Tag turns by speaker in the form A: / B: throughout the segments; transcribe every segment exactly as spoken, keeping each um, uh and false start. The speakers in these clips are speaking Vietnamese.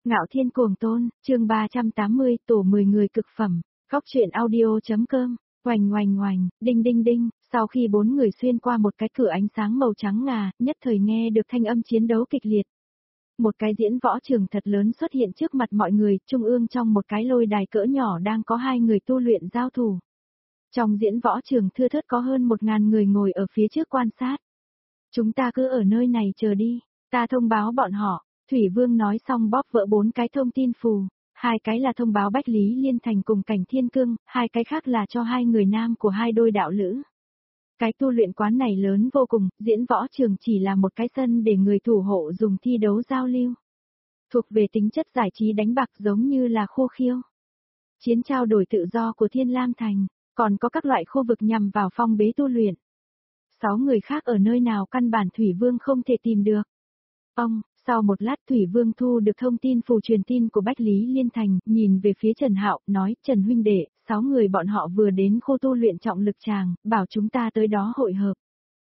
A: Ngạo Thiên Cuồng Tôn, chương ba trăm tám mươi, tổ mười người cực phẩm, góc truyện audio.com, oành oành oành, đinh đinh đinh, sau khi bốn người xuyên qua một cái cửa ánh sáng màu trắng ngà, nhất thời nghe được thanh âm chiến đấu kịch liệt. Một cái diễn võ trường thật lớn xuất hiện trước mặt mọi người, trung ương trong một cái lôi đài cỡ nhỏ đang có hai người tu luyện giao thủ. Trong diễn võ trường thưa thớt có hơn một ngàn người ngồi ở phía trước quan sát. Chúng ta cứ ở nơi này chờ đi, ta thông báo bọn họ. Thủy Vương nói xong bóp vỡ bốn cái thông tin phù, hai cái là thông báo Bách Lý Liên Thành cùng Cảnh Thiên Cương, hai cái khác là cho hai người nam của hai đôi đạo lữ. Cái tu luyện quán này lớn vô cùng, diễn võ trường chỉ là một cái sân để người thủ hộ dùng thi đấu giao lưu. Thuộc về tính chất giải trí đánh bạc giống như là khô khiêu. Chiến trao đổi tự do của Thiên Lam Thành, còn có các loại khu vực nhằm vào phong bế tu luyện. Sáu người khác ở nơi nào căn bản Thủy Vương không thể tìm được. Ông, sau một lát Thủy Vương thu được thông tin phù truyền tin của Bách Lý Liên Thành, nhìn về phía Trần Hạo, nói, Trần huynh đệ, sáu người bọn họ vừa đến khu tu luyện trọng lực tràng, bảo chúng ta tới đó hội hợp.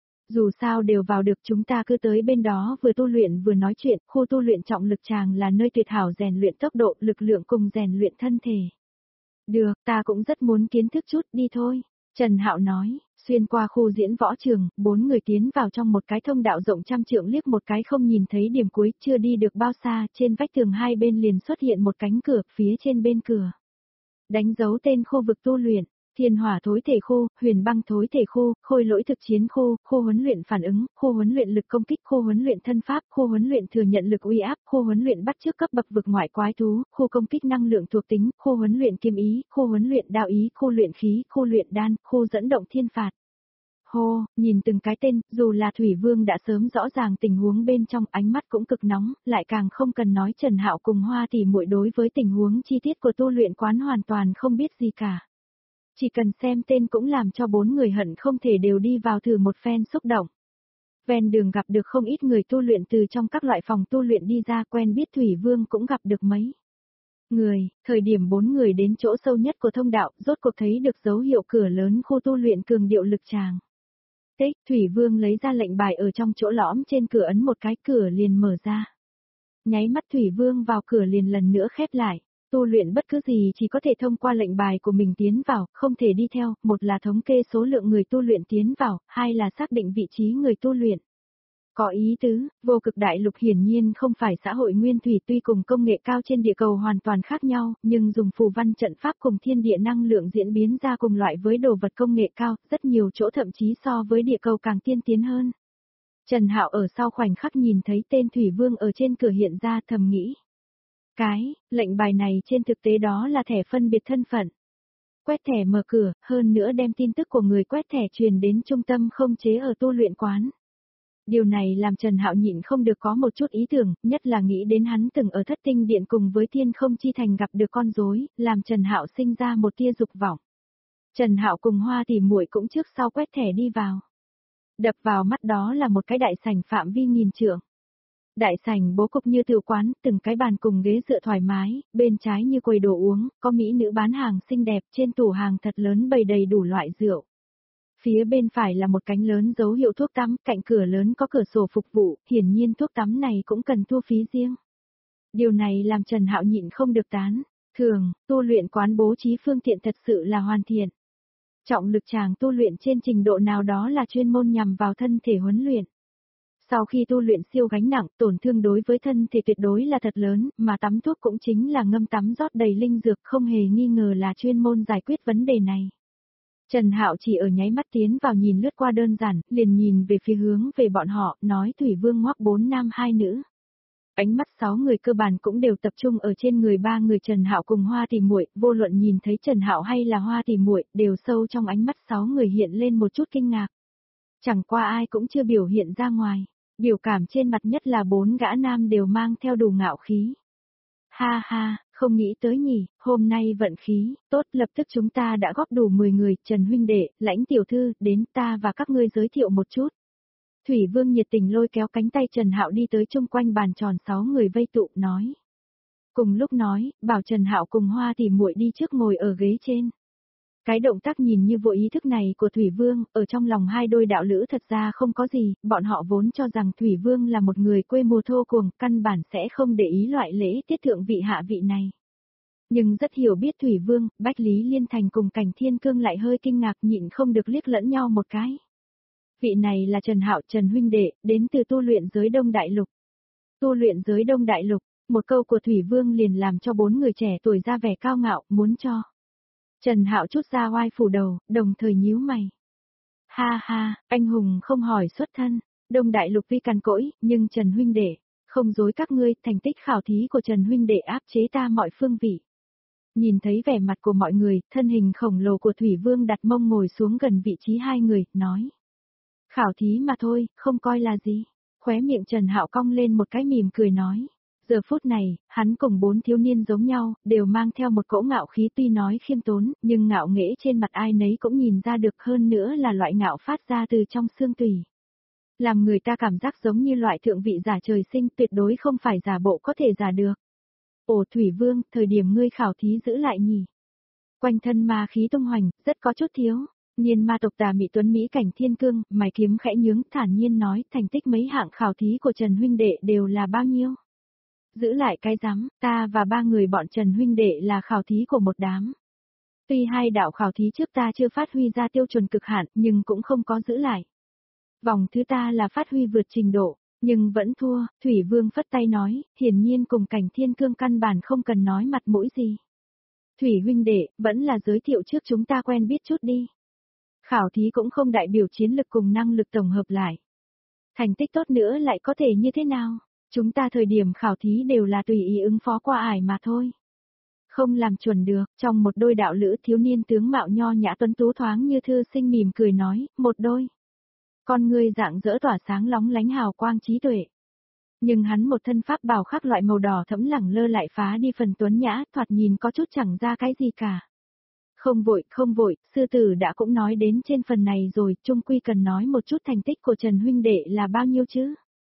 A: Dù sao đều vào được chúng ta cứ tới bên đó vừa tu luyện vừa nói chuyện, khu tu luyện trọng lực tràng là nơi tuyệt hảo rèn luyện tốc độ, lực lượng cùng rèn luyện thân thể. Được, ta cũng rất muốn kiến thức chút, đi thôi. Trần Hạo nói, xuyên qua khu diễn võ trường, bốn người tiến vào trong một cái thông đạo rộng trăm trượng liếc một cái không nhìn thấy điểm cuối, chưa đi được bao xa, trên vách tường hai bên liền xuất hiện một cánh cửa, phía trên bên cửa. Đánh dấu tên khu vực tu luyện, Thiên Hỏa thối thể khu, Huyền Băng thối thể khu, Khôi lỗi thực chiến khu, khu huấn luyện phản ứng, khu huấn luyện lực công kích, khu huấn luyện thân pháp, khu huấn luyện thừa nhận lực uy áp, khu huấn luyện bắt chước cấp bậc vực ngoại quái thú, khu công kích năng lượng thuộc tính, khu huấn luyện kiếm ý, khu huấn luyện đạo ý, khu luyện khí, khu luyện đan, khu dẫn động thiên phạt. Hô, nhìn từng cái tên, dù là Thủy Vương đã sớm rõ ràng tình huống bên trong, ánh mắt cũng cực nóng, lại càng không cần nói Trần Hạo cùng Hoa tỷ muội đối với tình huống chi tiết của tu luyện quán hoàn toàn không biết gì cả. Chỉ cần xem tên cũng làm cho bốn người hận không thể đều đi vào thử một phen xúc động. Ven đường gặp được không ít người tu luyện từ trong các loại phòng tu luyện đi ra, quen biết Thủy Vương cũng gặp được mấy người, thời điểm bốn người đến chỗ sâu nhất của thông đạo, rốt cuộc thấy được dấu hiệu cửa lớn khu tu luyện cường điệu lực tràng. Tích, Thủy Vương lấy ra lệnh bài ở trong chỗ lõm trên cửa ấn một cái, cửa liền mở ra. Nháy mắt Thủy Vương vào cửa liền lần nữa khép lại. Tu luyện bất cứ gì chỉ có thể thông qua lệnh bài của mình tiến vào, không thể đi theo, một là thống kê số lượng người tu luyện tiến vào, hai là xác định vị trí người tu luyện. Có ý tứ, vô cực đại lục hiển nhiên không phải xã hội nguyên thủy, tuy cùng công nghệ cao trên địa cầu hoàn toàn khác nhau, nhưng dùng phù văn trận pháp cùng thiên địa năng lượng diễn biến ra cùng loại với đồ vật công nghệ cao, rất nhiều chỗ thậm chí so với địa cầu càng tiên tiến hơn. Trần Hạo ở sau khoảnh khắc nhìn thấy tên Thủy Vương ở trên cửa hiện ra, thầm nghĩ. Cái, lệnh bài này trên thực tế đó là thẻ phân biệt thân phận. Quét thẻ mở cửa, hơn nữa đem tin tức của người quét thẻ truyền đến trung tâm không chế ở tu luyện quán. Điều này làm Trần Hạo nhịn không được có một chút ý tưởng, nhất là nghĩ đến hắn từng ở Thất Tinh Điện cùng với Thiên Không Chi Thành gặp được con rối, làm Trần Hạo sinh ra một tia dục vọng. Trần Hạo cùng Hoa tỷ muội cũng trước sau quét thẻ đi vào. Đập vào mắt đó là một cái đại sảnh phạm vi nghìn trượng. Đại sảnh bố cục như tiểu quán, từng cái bàn cùng ghế dựa thoải mái, bên trái như quầy đồ uống, có mỹ nữ bán hàng xinh đẹp, trên tủ hàng thật lớn bày đầy đủ loại rượu. Phía bên phải là một cánh lớn dấu hiệu thuốc tắm, cạnh cửa lớn có cửa sổ phục vụ, hiển nhiên thuốc tắm này cũng cần thu phí riêng. Điều này làm Trần Hạo nhịn không được tán, thường, tu luyện quán bố trí phương tiện thật sự là hoàn thiện. Trọng lực tràng tu luyện trên trình độ nào đó là chuyên môn nhằm vào thân thể huấn luyện. Sau khi tu luyện siêu gánh nặng, tổn thương đối với thân thể tuyệt đối là thật lớn, mà tắm thuốc cũng chính là ngâm tắm rót đầy linh dược, không hề nghi ngờ là chuyên môn giải quyết vấn đề này. Trần Hạo chỉ ở nháy mắt tiến vào nhìn lướt qua đơn giản, liền nhìn về phía hướng về bọn họ, nói Thủy Vương ngoắc bốn nam hai nữ. Ánh mắt sáu người cơ bản cũng đều tập trung ở trên người ba người Trần Hạo cùng Hoa tỷ muội, vô luận nhìn thấy Trần Hạo hay là Hoa tỷ muội, đều sâu trong ánh mắt sáu người hiện lên một chút kinh ngạc. Chẳng qua ai cũng chưa biểu hiện ra ngoài. Biểu cảm trên mặt nhất là bốn gã nam đều mang theo đủ ngạo khí. Ha ha, không nghĩ tới nhỉ, hôm nay vận khí, tốt, lập tức chúng ta đã góp đủ mười người, Trần huynh đệ, Lãnh tiểu thư, đến ta và các ngươi giới thiệu một chút. Thủy Vương nhiệt tình lôi kéo cánh tay Trần Hạo đi tới chung quanh bàn tròn sáu người vây tụ, nói. Cùng lúc nói, bảo Trần Hạo cùng Hoa tỷ muội đi trước ngồi ở ghế trên. Cái động tác nhìn như vô ý thức này của Thủy Vương, ở trong lòng hai đôi đạo lữ thật ra không có gì, bọn họ vốn cho rằng Thủy Vương là một người quê mùa thô cuồng, căn bản sẽ không để ý loại lễ tiết thượng vị hạ vị này. Nhưng rất hiểu biết Thủy Vương, Bách Lý Liên Thành cùng Cảnh Thiên Cương lại hơi kinh ngạc nhịn không được liếc lẫn nhau một cái. Vị này là Trần Hạo, Trần huynh đệ, đến từ tu luyện giới Đông Đại Lục. Tu luyện giới Đông Đại Lục, một câu của Thủy Vương liền làm cho bốn người trẻ tuổi ra vẻ cao ngạo, muốn cho Trần Hạo chút ra oai phủ đầu, đồng thời nhíu mày. Ha ha, anh hùng không hỏi xuất thân, Đông Đại Lục tuy cằn cỗi, nhưng Trần huynh đệ, không dối các ngươi, thành tích khảo thí của Trần huynh đệ áp chế ta mọi phương vị. Nhìn thấy vẻ mặt của mọi người, thân hình khổng lồ của Thủy Vương đặt mông ngồi xuống gần vị trí hai người, nói. Khảo thí mà thôi, không coi là gì. Khóe miệng Trần Hạo cong lên một cái mỉm cười nói. Giờ phút này, hắn cùng bốn thiếu niên giống nhau, đều mang theo một cỗ ngạo khí tuy nói khiêm tốn, nhưng ngạo nghễ trên mặt ai nấy cũng nhìn ra được hơn nữa là loại ngạo phát ra từ trong xương tủy. Làm người ta cảm giác giống như loại thượng vị giả trời sinh tuyệt đối không phải giả bộ có thể giả được. Ồ Thủy Vương, thời điểm ngươi khảo thí giữ lại nhỉ. Quanh thân ma khí tung hoành, rất có chút thiếu. Nhiên ma tộc tà Mỹ Tuấn Mỹ Cảnh Thiên Cương, mày kiếm khẽ nhướng, thản nhiên nói, thành tích mấy hạng khảo thí của Trần huynh đệ đều là bao nhiêu? Giữ lại cái rắm, ta và ba người bọn Trần huynh đệ là khảo thí của một đám. Tuy hai đạo khảo thí trước ta chưa phát huy ra tiêu chuẩn cực hạn, nhưng cũng không có giữ lại. Vòng thứ ta là phát huy vượt trình độ, nhưng vẫn thua. Thủy Vương phất tay nói, hiển nhiên cùng Cảnh Thiên Cương căn bản không cần nói mặt mũi gì. Thủy huynh đệ, vẫn là giới thiệu trước chúng ta quen biết chút đi. Khảo thí cũng không đại biểu chiến lực cùng năng lực tổng hợp lại. Thành tích tốt nữa lại có thể như thế nào? Chúng ta thời điểm khảo thí đều là tùy ý ứng phó qua ải mà thôi. Không làm chuẩn được, trong một đôi đạo lữ thiếu niên tướng mạo nho nhã tuấn tú thoáng như thư sinh mỉm cười nói, một đôi. Con người dạng dỡ tỏa sáng lóng lánh hào quang trí tuệ. Nhưng hắn một thân pháp bào khắc loại màu đỏ thẫm lẳng lơ lại phá đi phần tuấn nhã, thoạt nhìn có chút chẳng ra cái gì cả. Không vội, không vội, sư tử đã cũng nói đến trên phần này rồi, chung quy cần nói một chút thành tích của Trần huynh đệ là bao nhiêu chứ?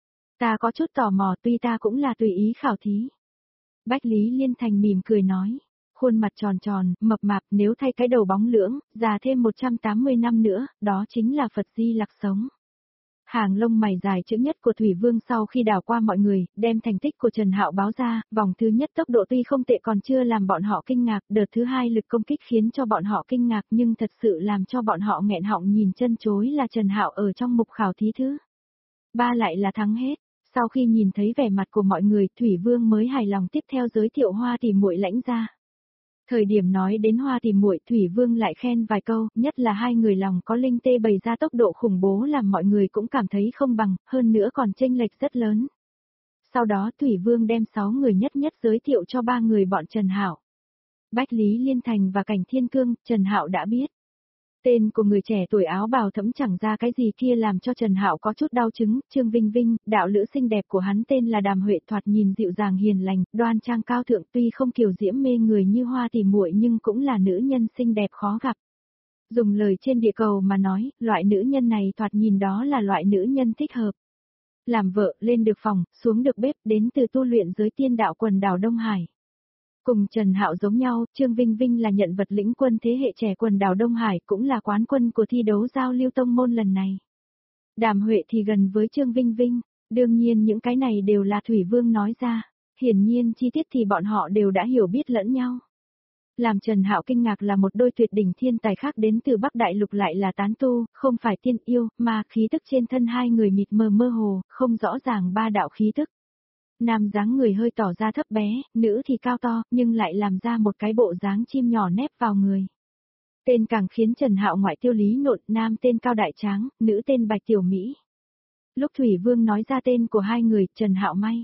A: Ta có chút tò mò, tuy ta cũng là tùy ý khảo thí. Bách Lý Liên Thành mỉm cười nói, khuôn mặt tròn tròn, mập mạp, nếu thay cái đầu bóng lưỡng, già thêm một trăm tám mươi năm nữa, đó chính là Phật Di Lặc sống. Hàng lông mày dài chữ nhất của Thủy Vương sau khi đảo qua mọi người, đem thành tích của Trần Hạo báo ra, vòng thứ nhất tốc độ tuy không tệ còn chưa làm bọn họ kinh ngạc, đợt thứ hai lực công kích khiến cho bọn họ kinh ngạc nhưng thật sự làm cho bọn họ nghẹn họng nhìn chân chối là Trần Hạo ở trong mục khảo thí thứ ba lại là thắng hết. Sau khi nhìn thấy vẻ mặt của mọi người, Thủy Vương mới hài lòng tiếp theo giới thiệu Hoa Tỷ Muội lãnh ra. Thời điểm nói đến Hoa Tỷ Muội, Thủy Vương lại khen vài câu, nhất là hai người lòng có linh tê bày ra tốc độ khủng bố làm mọi người cũng cảm thấy không bằng, hơn nữa còn chênh lệch rất lớn. Sau đó Thủy Vương đem sáu người nhất nhất giới thiệu cho ba người bọn Trần Hạo. Bách Lý Liên Thành và Cảnh Thiên Cương, Trần Hạo đã biết. Tên của người trẻ tuổi áo bào thẫm chẳng ra cái gì kia làm cho Trần Hạo có chút đau chứng, Trương Vinh Vinh, đạo lữ xinh đẹp của hắn tên là Đàm Huệ, thoạt nhìn dịu dàng hiền lành, đoan trang cao thượng, tuy không kiều diễm mê người như Hoa Tỷ Muội nhưng cũng là nữ nhân xinh đẹp khó gặp. Dùng lời trên địa cầu mà nói, loại nữ nhân này thoạt nhìn đó là loại nữ nhân thích hợp. Làm vợ, lên được phòng, xuống được bếp, đến từ tu luyện giới tiên đạo quần đảo Đông Hải. Cùng Trần Hạo giống nhau, Trương Vinh Vinh là nhận vật lĩnh quân thế hệ trẻ quần đảo Đông Hải, cũng là quán quân của thi đấu giao lưu tông môn lần này. Đàm Huệ thì gần với Trương Vinh Vinh, đương nhiên những cái này đều là Thủy Vương nói ra, hiển nhiên chi tiết thì bọn họ đều đã hiểu biết lẫn nhau. Làm Trần Hạo kinh ngạc là một đôi tuyệt đỉnh thiên tài khác đến từ Bắc Đại Lục lại là tán tu, không phải tiên yêu, mà khí tức trên thân hai người mịt mờ mơ hồ, không rõ ràng ba đạo khí tức. Nam dáng người hơi tỏ ra thấp bé, nữ thì cao to, nhưng lại làm ra một cái bộ dáng chim nhỏ nép vào người. Tên càng khiến Trần Hạo ngoại tiêu lý nộn, nam tên Cao Đại Tráng, nữ tên Bạch Tiểu Mỹ. Lúc Thủy Vương nói ra tên của hai người, Trần Hạo may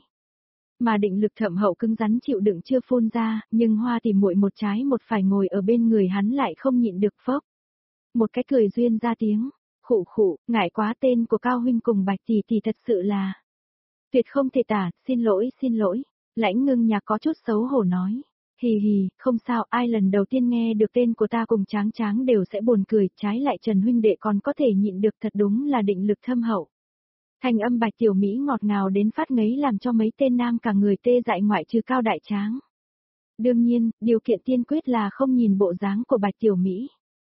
A: mà định lực thậm hậu cứng rắn chịu đựng chưa phun ra, nhưng Hoa Tỷ Muội một trái một phải ngồi ở bên người hắn lại không nhịn được phốc. Một cái cười duyên ra tiếng, khụ khụ, ngại quá, tên của Cao huynh cùng Bạch tỷ tỷ thật sự là tuyệt không thể tả, xin lỗi xin lỗi. Lãnh Ngưng Nhạc có chút xấu hổ nói, hì hì, không sao, ai lần đầu tiên nghe được tên của ta cùng Tráng Tráng đều sẽ buồn cười, trái lại Trần huynh đệ còn có thể nhịn được, thật đúng là định lực thâm hậu. Thành âm Bạch Tiểu Mỹ ngọt ngào đến phát ngấy làm cho mấy tên nam cả người tê dại ngoại trừ Cao Đại Tráng. Đương nhiên, điều kiện tiên quyết là không nhìn bộ dáng của Bạch Tiểu Mỹ.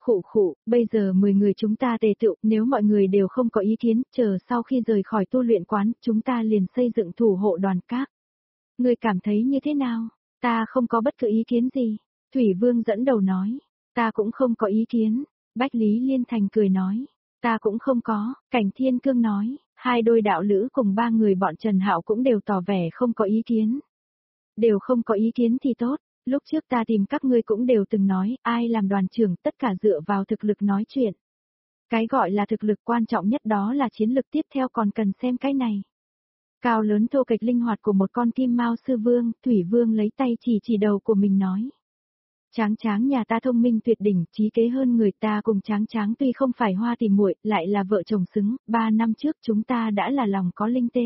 A: Khụ khụ, bây giờ mười người chúng ta tề tựu, nếu mọi người đều không có ý kiến, chờ sau khi rời khỏi tu luyện quán, chúng ta liền xây dựng thủ hộ đoàn các. Ngươi cảm thấy như thế nào? Ta không có bất cứ ý kiến gì. Thủy Vương dẫn đầu nói. Ta cũng không có ý kiến. Bách Lý Liên Thành cười nói. Ta cũng không có. Cảnh Thiên Cương nói. Hai đôi đạo lữ cùng ba người bọn Trần Hạo cũng đều tỏ vẻ không có ý kiến. Đều không có ý kiến thì tốt. Lúc trước ta tìm các ngươi cũng đều từng nói, ai làm đoàn trưởng tất cả dựa vào thực lực nói chuyện. Cái gọi là thực lực quan trọng nhất đó là chiến lực, tiếp theo còn cần xem cái này. Cao lớn thô kệch linh hoạt của một con kim mao sư vương, Thủy Vương lấy tay chỉ chỉ đầu của mình nói. Tráng Tráng nhà ta thông minh tuyệt đỉnh, trí kế hơn người ta, cùng Tráng Tráng tuy không phải hoa tìm muội, lại là vợ chồng xứng, ba năm trước chúng ta đã là lòng có linh tê.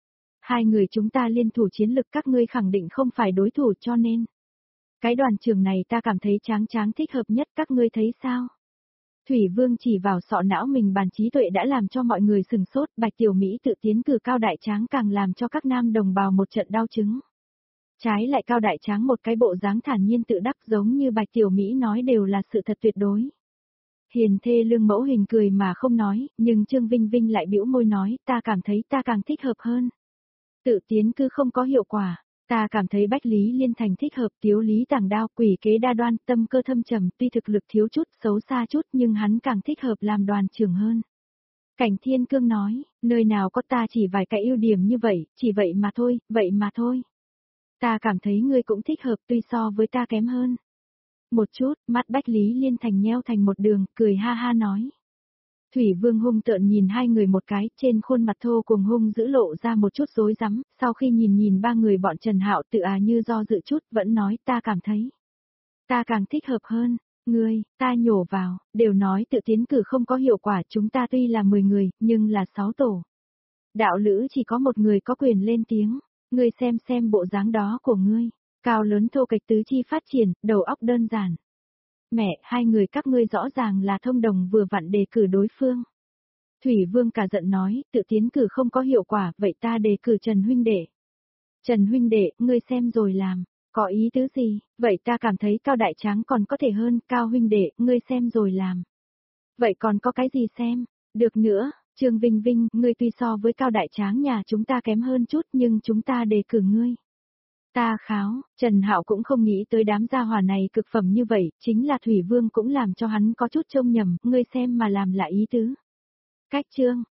A: Hai người chúng ta liên thủ chiến lực, các ngươi khẳng định không phải đối thủ, cho nên. Cái đoàn trưởng này ta cảm thấy Tráng Tráng thích hợp nhất, các ngươi thấy sao? Thủy Vương chỉ vào sọ não mình, bàn trí tuệ đã làm cho mọi người sừng sốt, Bạch Tiểu Mỹ tự tiến cử Cao Đại Tráng càng làm cho các nam đồng bào một trận đau chứng. Trái lại Cao Đại Tráng một cái bộ dáng thản nhiên tự đắc, giống như Bạch Tiểu Mỹ nói đều là sự thật tuyệt đối. Hiền thê Lương Mẫu Hình cười mà không nói, nhưng Trương Vinh Vinh lại bĩu môi nói, ta cảm thấy ta càng thích hợp hơn. Tự tiến cư không có hiệu quả. Ta cảm thấy Bách Lý Liên Thành thích hợp, Tiếu Lý Tàng Đao, quỷ kế đa đoan, tâm cơ thâm trầm, tuy thực lực thiếu chút, xấu xa chút, nhưng hắn càng thích hợp làm đoàn trưởng hơn. Cảnh Thiên Cương nói, nơi nào có ta chỉ vài cái ưu điểm như vậy, chỉ vậy mà thôi, vậy mà thôi. Ta cảm thấy ngươi cũng thích hợp, tuy so với ta kém hơn. Một chút, mắt Bách Lý Liên Thành nheo thành một đường, cười ha ha nói. Thủy Vương hung tợn nhìn hai người một cái, trên khuôn mặt thô cùng hung dữ lộ ra một chút rối rắm, sau khi nhìn nhìn ba người bọn Trần Hạo tự à như do dự chút, vẫn nói ta cảm thấy. Ta càng thích hợp hơn, ngươi, ta nhổ vào, đều nói tự tiến cử không có hiệu quả, chúng ta tuy là mười người, nhưng là sáu tổ. Đạo lữ chỉ có một người có quyền lên tiếng, ngươi xem xem bộ dáng đó của ngươi, cao lớn thô kệch tứ chi phát triển, đầu óc đơn giản. Mẹ, hai người các ngươi rõ ràng là thông đồng vừa vặn đề cử đối phương. Thủy Vương cả giận nói, tự tiến cử không có hiệu quả, vậy ta đề cử Trần huynh đệ. Trần huynh đệ, ngươi xem rồi làm, có ý tứ gì, vậy ta cảm thấy Cao Đại Tráng còn có thể hơn, Cao huynh đệ, ngươi xem rồi làm. Vậy còn có cái gì xem, được nữa, Trương Vinh Vinh, ngươi tuy so với Cao Đại Tráng nhà chúng ta kém hơn chút nhưng chúng ta đề cử ngươi. Ta kháo, Trần Hạo cũng không nghĩ tới đám gia hỏa này cực phẩm như vậy, chính là Thủy Vương cũng làm cho hắn có chút trông nhầm, ngươi xem mà làm là ý tứ. Cách chương,